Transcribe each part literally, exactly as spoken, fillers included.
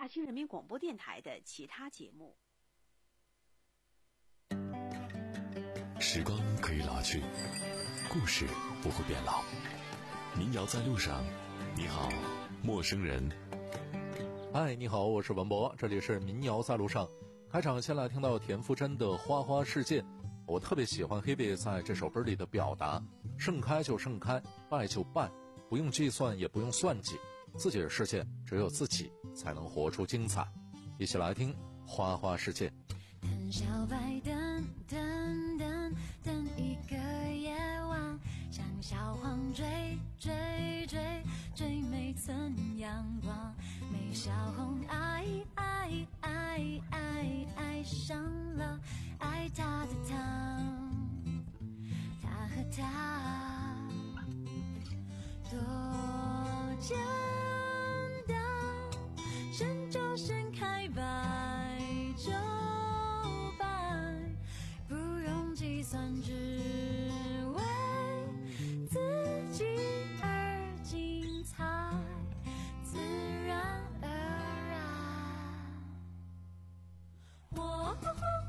大清人民广播电台的其他节目。 时光可以老去，故事不会变老。民谣在路上，你好，陌生人。 嗨，你好，我是文博，这里是民谣在路上。开场先来听到田馥甄的《花花世界》，我特别喜欢 Hebe 在这首歌里的表达，盛开就盛开，败就败，不用计算也不用算计，自己的世界只有自己才能活出精彩。一起来听《花花世界》。 等小白等等等等一个夜晚，像小黄追追追追每寸阳光，美小红爱爱爱爱爱上了爱他的他，他和他多简单，伸就伸开白就算只为自己而精彩，自然而然。我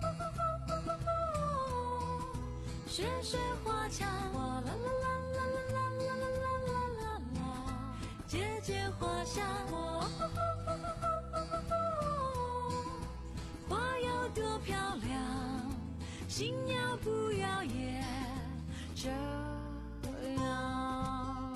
学学花枪，我啦啦啦啦啦啦啦啦啦啦啦，姐姐花香，我花要多漂亮，心要不要也这样。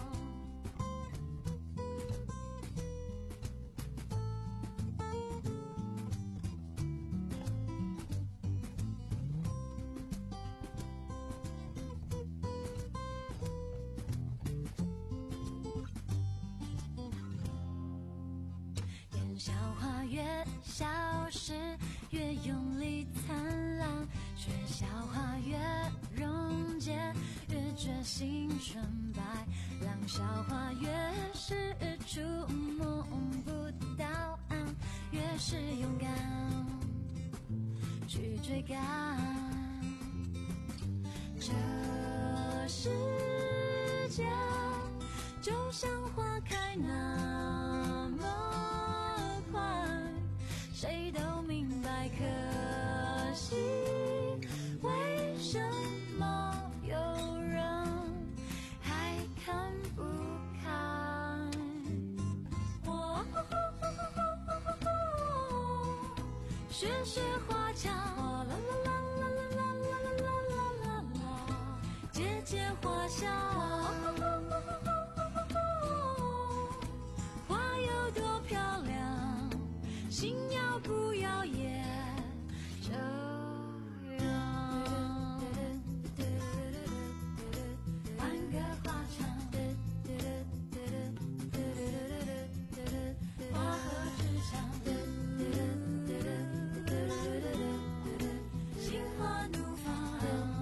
眼笑花越消失，越用力灿烂，学校花越溶解，越决心纯白，让笑话越是触摸不到岸，越是勇敢去追赶。这世界就像花开那么快，谁都明白，可惜为什么有人还看不开？我学学花枪，啦啦啦啦啦啦啦啦啦啦，姐姐花香，花有多漂亮，心要不要也这样。换个花枪，花和纸香，心花怒放，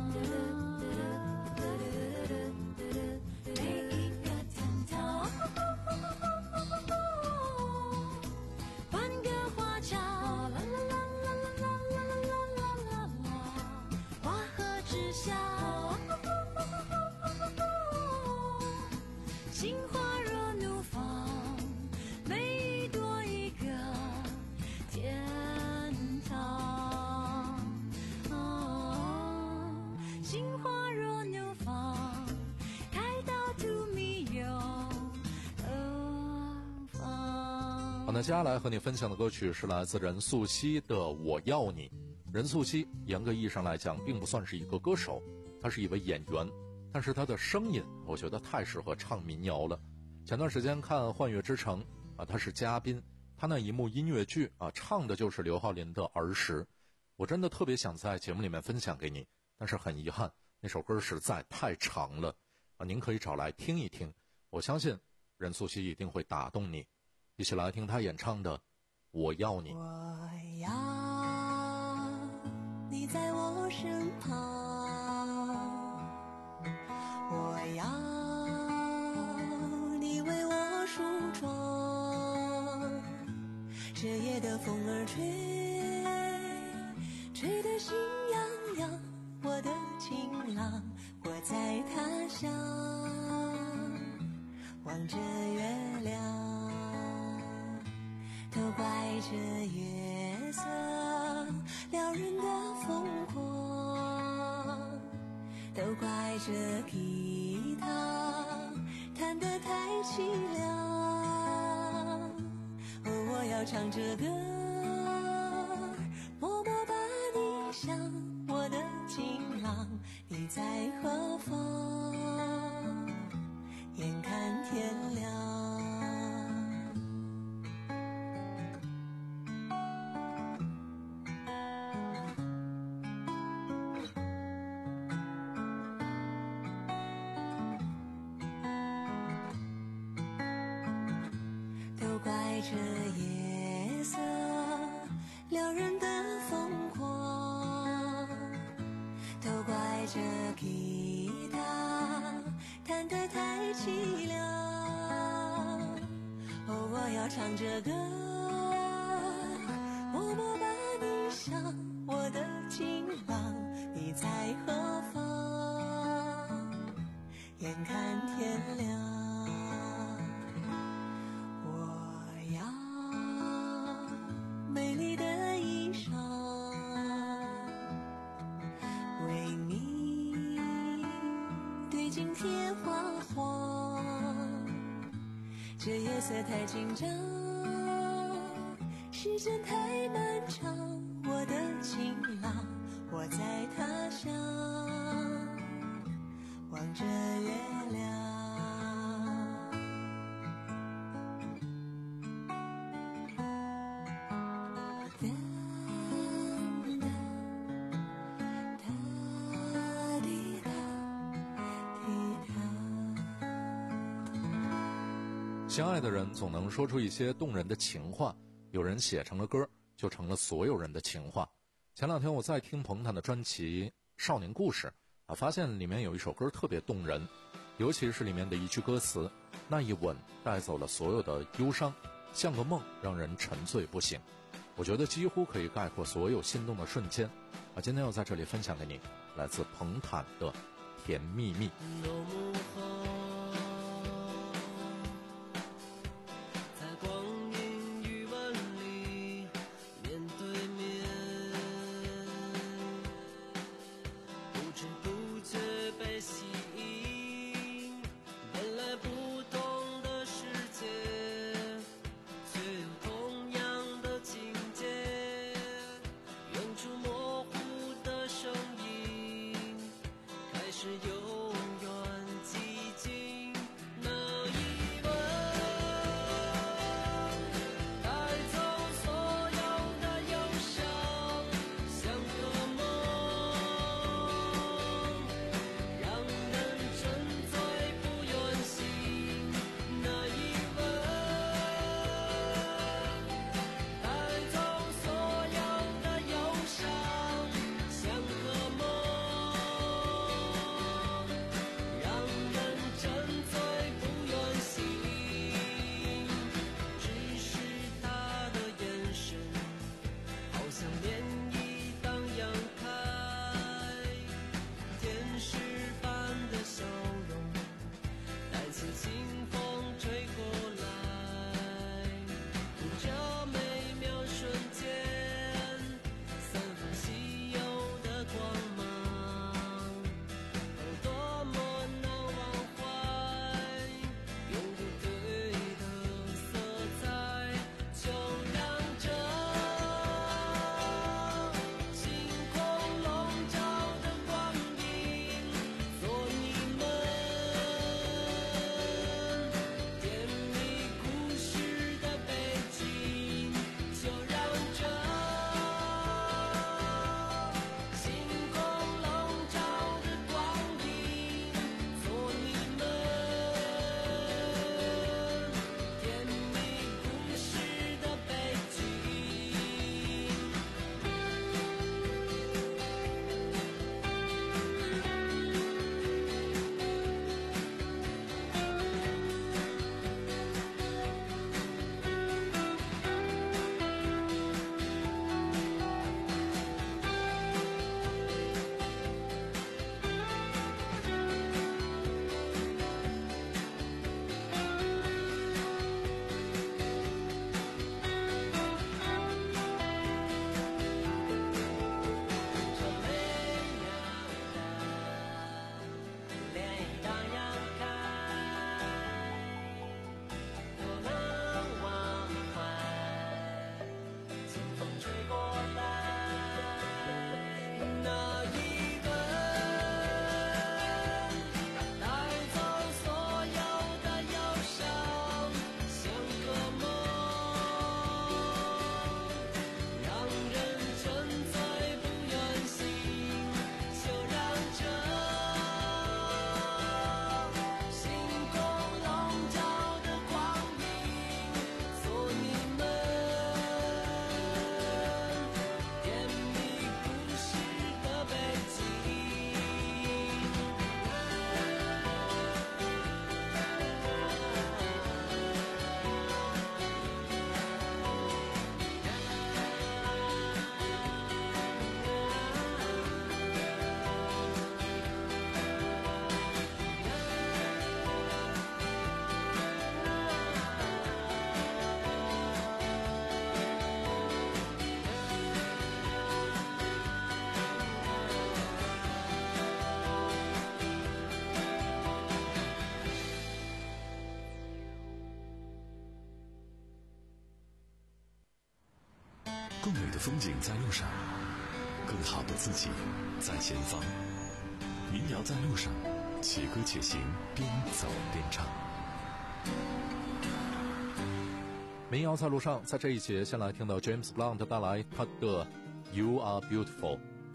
每一个天堂。换个花桥，啦啦啦啦啦啦啦啦啦啦，花和纸香，心花若怒放，每一朵一个天堂。哦，心花若怒放，开到荼蘼有何妨。 好，那接下来和你分享的歌曲是来自任素汐的《我要你》。任素汐严格意义上来讲并不算是一个歌手，她是一位演员，但是她的声音我觉得太适合唱民谣了。前段时间看《幻乐之城》啊，她是嘉宾，她那一幕音乐剧啊，唱的就是刘浩林的儿时。我真的特别想在节目里面分享给你，但是很遗憾，那首歌实在太长了啊，您可以找来听一听，我相信任素汐一定会打动你。一起来听她演唱的《我要你》。 我要你在我身旁，我要你为我梳妆，这夜的风儿吹，吹得心痒痒，我的情郎，我在他乡望着月亮，都怪这着吉他，弹得太凄凉。哦，我要唱着歌，默默把你想，我的情郎，你在何方？眼看天亮。这夜色撩人的疯狂，都怪这吉他弹得太凄凉。哦，我要唱着歌，默默把你想，我的情郎，你在何方？眼看天亮。美丽的衣裳为你对镜贴花黄，这夜色太紧张，时间太漫长，我的情郎，我在他乡望着月亮。 相爱的人总能说出一些动人的情话，有人写成了歌，就成了所有人的情话。前两天我在听彭坦的专辑《少年故事》啊，发现里面有一首歌特别动人，尤其是里面的一句歌词，那一吻带走了所有的忧伤，像个梦让人沉醉不醒。我觉得几乎可以概括所有心动的瞬间啊！今天要在这里分享给你，来自彭坦的《甜蜜蜜》。 是永远寂静。 更美的风景在路上，更好的自己在前方。民谣在路上，且歌且行，边走边唱。 民谣在路上，在这一节先来听到 James Blunt 带来他的 You Are Beautiful。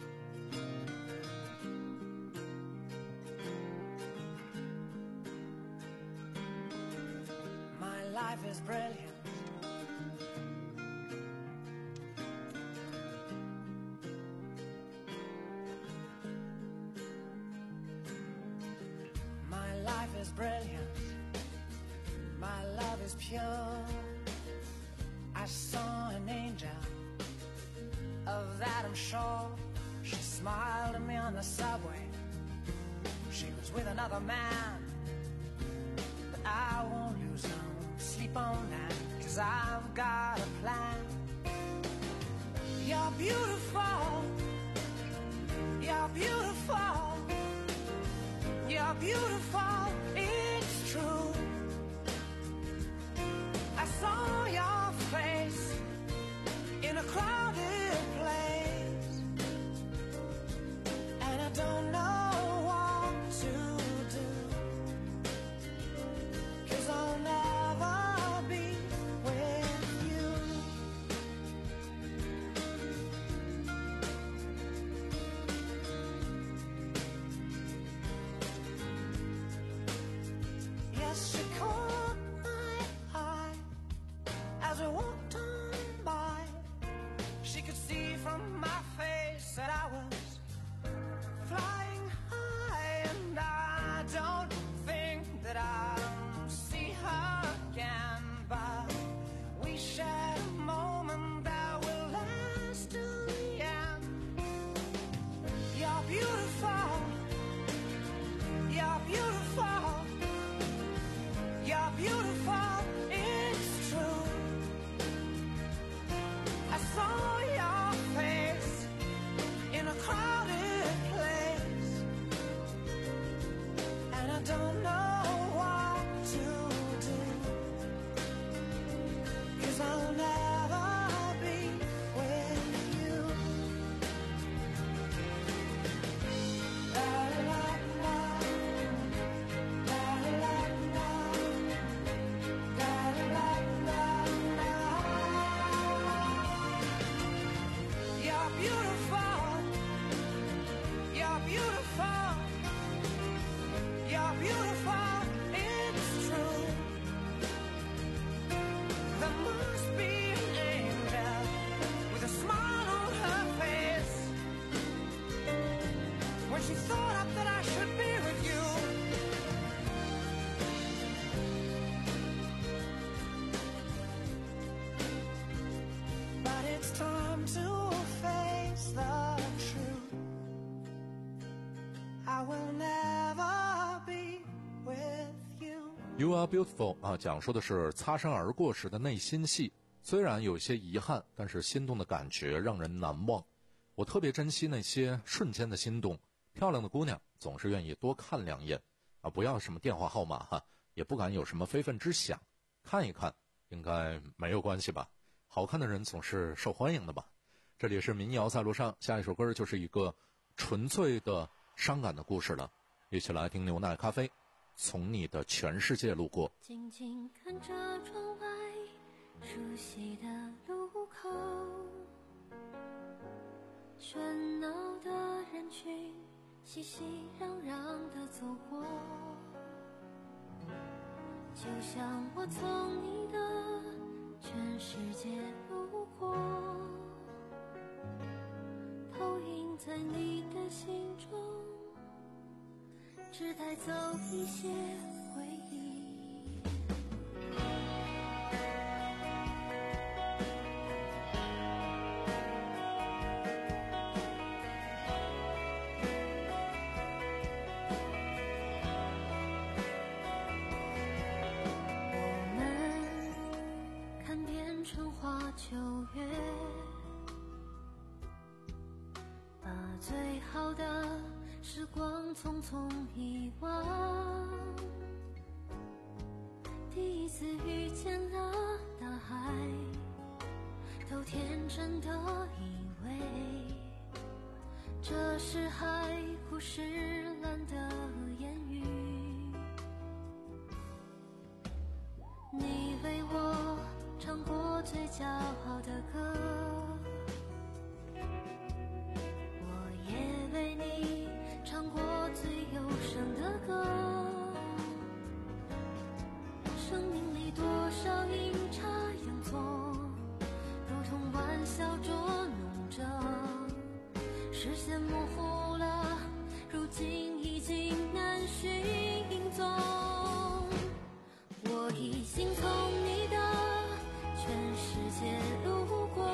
I saw an angel, of that I'm sure. She smiled at me on the subway. She was with another man, but I won't lose no sleep on that, 'cause I've got a plan. You're beautiful, you're beautiful, you're beautiful, it's true. I saw your face in a crowded place, and I don't know what to do, 'cause I'll never be with you. Yes, she caught my eye as we walked on by. She could see from my face that I was flying high, and I don't think that I'll see her again, but we shared a moment that will last till the end. You're beautiful, you're beautiful, you're beautiful, it's true. I saw your face in a crowded place, and I don't know what to do, 'cause I'll never be with you. La la la, la la la, la la la la. You're beautiful, you're beautiful, you're beautiful, it's true. There must be an angel with a smile on her face when she thought up that I should be with you. But it's time to face the truth. I will never be with you. You Are Beautiful 啊，讲述的是擦身而过时的内心戏，虽然有些遗憾，但是心动的感觉让人难忘。我特别珍惜那些瞬间的心动。漂亮的姑娘总是愿意多看两眼啊，不要什么电话号码哈，也不敢有什么非分之想，看一看应该没有关系吧。好看的人总是受欢迎的吧。这里是民谣在路上，下一首歌就是一个纯粹的伤感的故事了，一起来听牛奶咖啡，从你的全世界路过。 静静看着窗外熟悉的路口，喧闹的人群熙熙攘攘地走过，就像我从你的全世界路过，投影在你的心中，只带走一些回忆。秋月，把最好的时光匆匆遗忘。第一次遇见了大海， 都天真的以为这是海枯石烂的言语。你为我唱过最骄傲的歌，我也为你唱过最忧伤的歌。生命里多少阴差阳错，如同玩笑捉弄着，视线模糊了，如今已经难寻踪。我已经从你的全世界路过，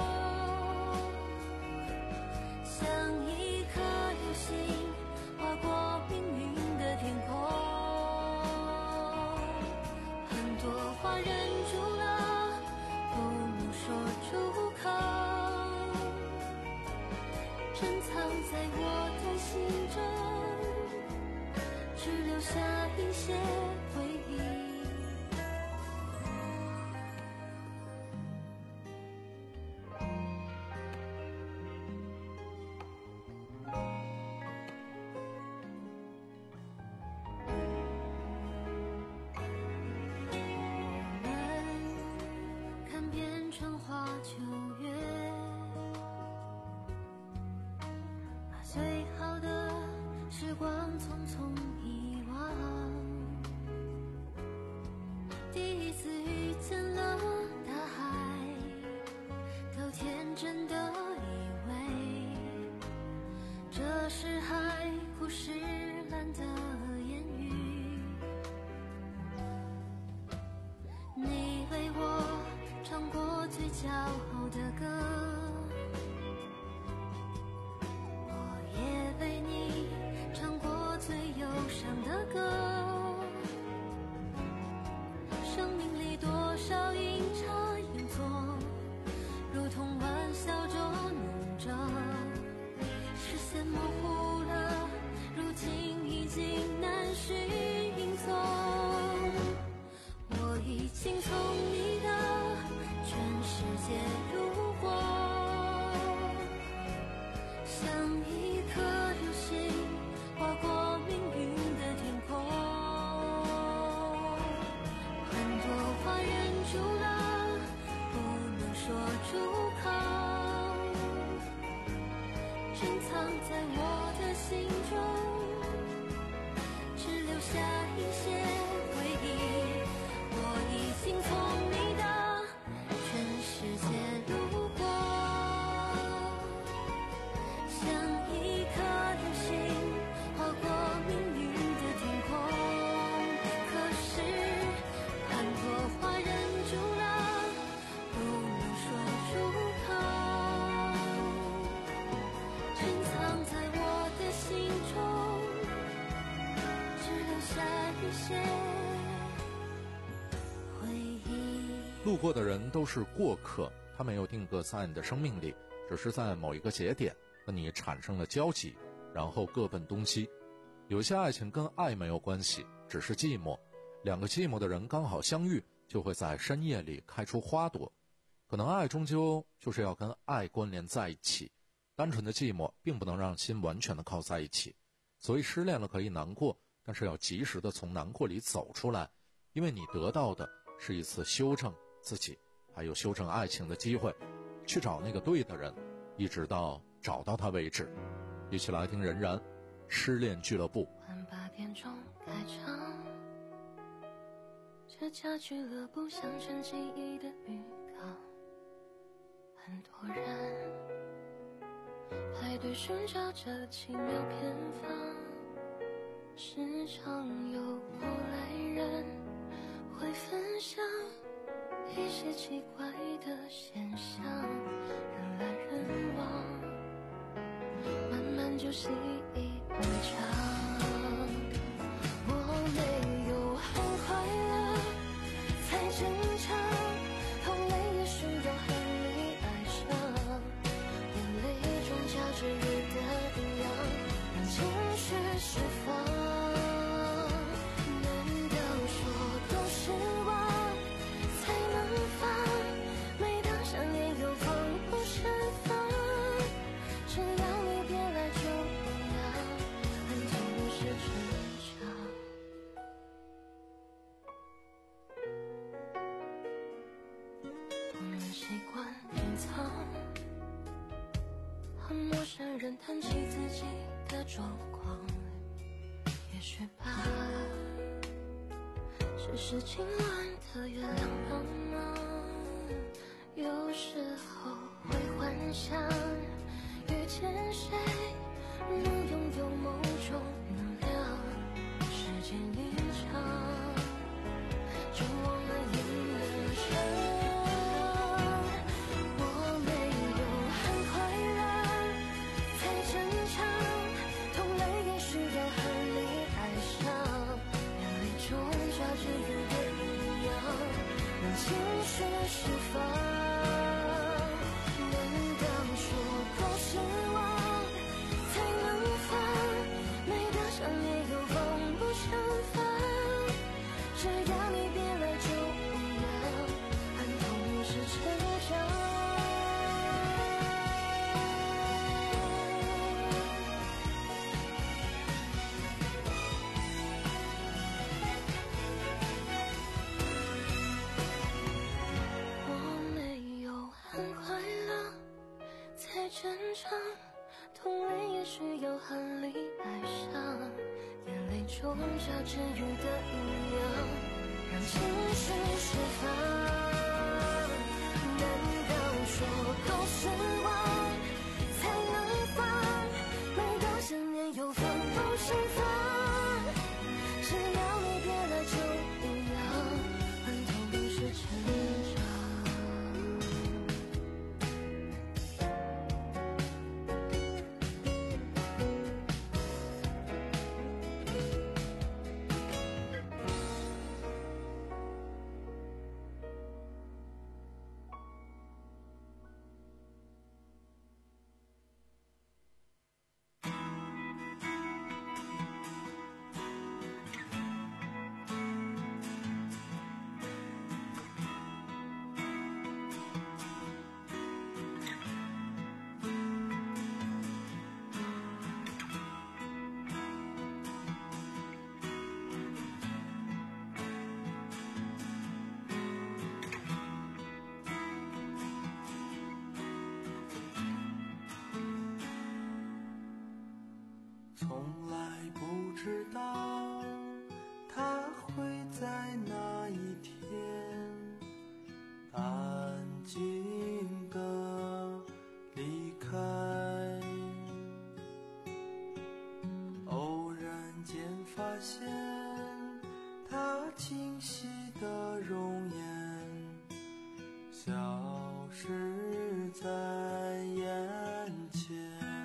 像一颗流星划过命运的天空。很多话忍住了，不能说出口，珍藏在我的心中，只留下一些回忆。秋月，把最好的时光匆匆遗忘。第一次遇见了大海，都天真的以为这是海枯石烂的言语。你为我唱过最骄傲的歌，我也为你唱过最忧伤的歌。生命里多少阴差阳错，如同玩笑捉弄着，视线模糊了，如今已经难寻踪。我已经从你的全世界路过，像一颗流星划过命运的天空。很多话忍住了，不能说出口，珍藏在我的心中，只留下一些回忆。我已经从你的世界路过，像一颗流星划过命运的天空。可是很多话忍住了，不能说出口，珍藏在我的心中，只留下一些回忆。 路过的人都是过客，他没有定格在你的生命里，只是在某一个节点和你产生了交集，然后各奔东西。有些爱情跟爱没有关系，只是寂寞，两个寂寞的人刚好相遇，就会在深夜里开出花朵。可能爱终究就是要跟爱关联在一起，单纯的寂寞并不能让心完全的靠在一起。所以失恋了可以难过，但是要及时的从难过里走出来，因为你得到的是一次修正自己还有修正爱情的机会，去找那个对的人，一直到找到他为止。一起来听任然失恋俱乐部。 晚八点钟开场，这家俱乐部像成记忆的预告，很多人排队寻找这奇妙偏方，时常有过来人会分享一些奇怪的现象，人来人往，慢慢就习以为常。我没有很快乐才正常，痛泪也需要和你爱上，眼泪中夹着热的营养，让情绪释放。难道说都失望才能放？每当想念又放和陌生人谈起自己的状况，也许吧，只是今晚的月亮帮忙。有时候会幻想，遇见谁能拥有某种能量，时间一长，就忘了迎人生。我没有很快乐才正常，痛累也需要和你爱上，眼泪中夹着雨的营养，让情绪释放。正常，痛累也需要和你爱上，眼泪中夹着雨的营养，让情绪释放。难道说够失望才能放？每当想念又放不下放，只要你别来就一样，很痛是成长。 从来不知道他会在那一天安静地离开，偶然间发现他清晰的容颜消失在眼前，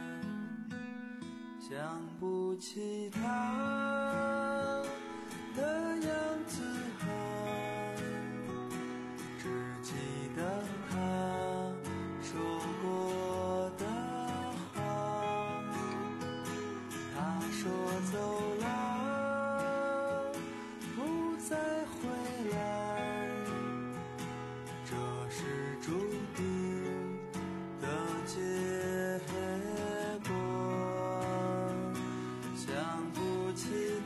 想不起他的样子啊，只记得他说过的话。他说走了不再回来，这是注定的结果。想不起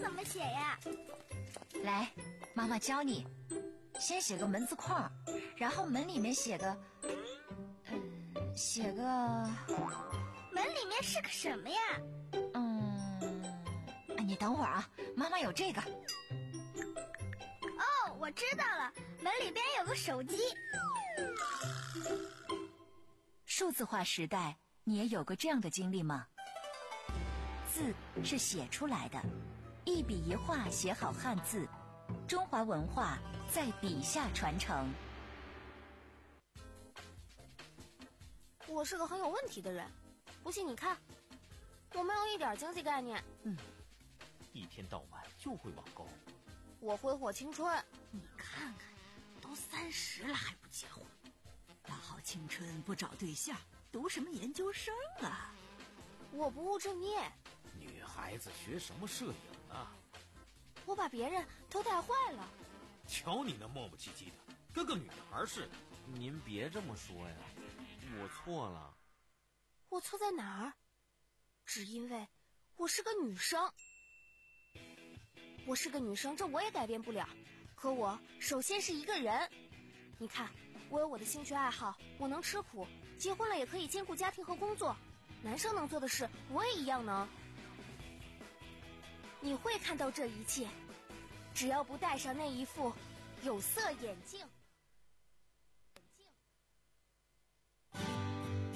怎么写呀？ 来，妈妈教你。先写个门字框，然后门里面写个，嗯，写个。 门里面是个什么呀？ 嗯，你等会儿啊，妈妈有这个。 哦，我知道了，门里边有个手机。 数字化时代，你也有过这样的经历吗？字是写出来的，一笔一画写好汉字，中华文化在笔下传承。 我是个很有问题的人，不信你看，我没有一点经济概念。 嗯，一天到晚就会网购。 我挥霍青春。 你看看，都三十了还不结婚，大好青春不找对象，读什么研究生啊？ 我不务正业。 女孩子学什么摄影啊？ 我把别人都带坏了。 瞧你那磨磨唧唧的，跟个女孩似的。 您别这么说呀，我错了。 我错在哪儿？只因为我是个女生。我是个女生，这我也改变不了。可我首先是一个人。你看，我有我的兴趣爱好，我能吃苦，结婚了也可以兼顾家庭和工作。男生能做的事，我也一样能。你会看到这一切，只要不戴上那一副有色眼镜。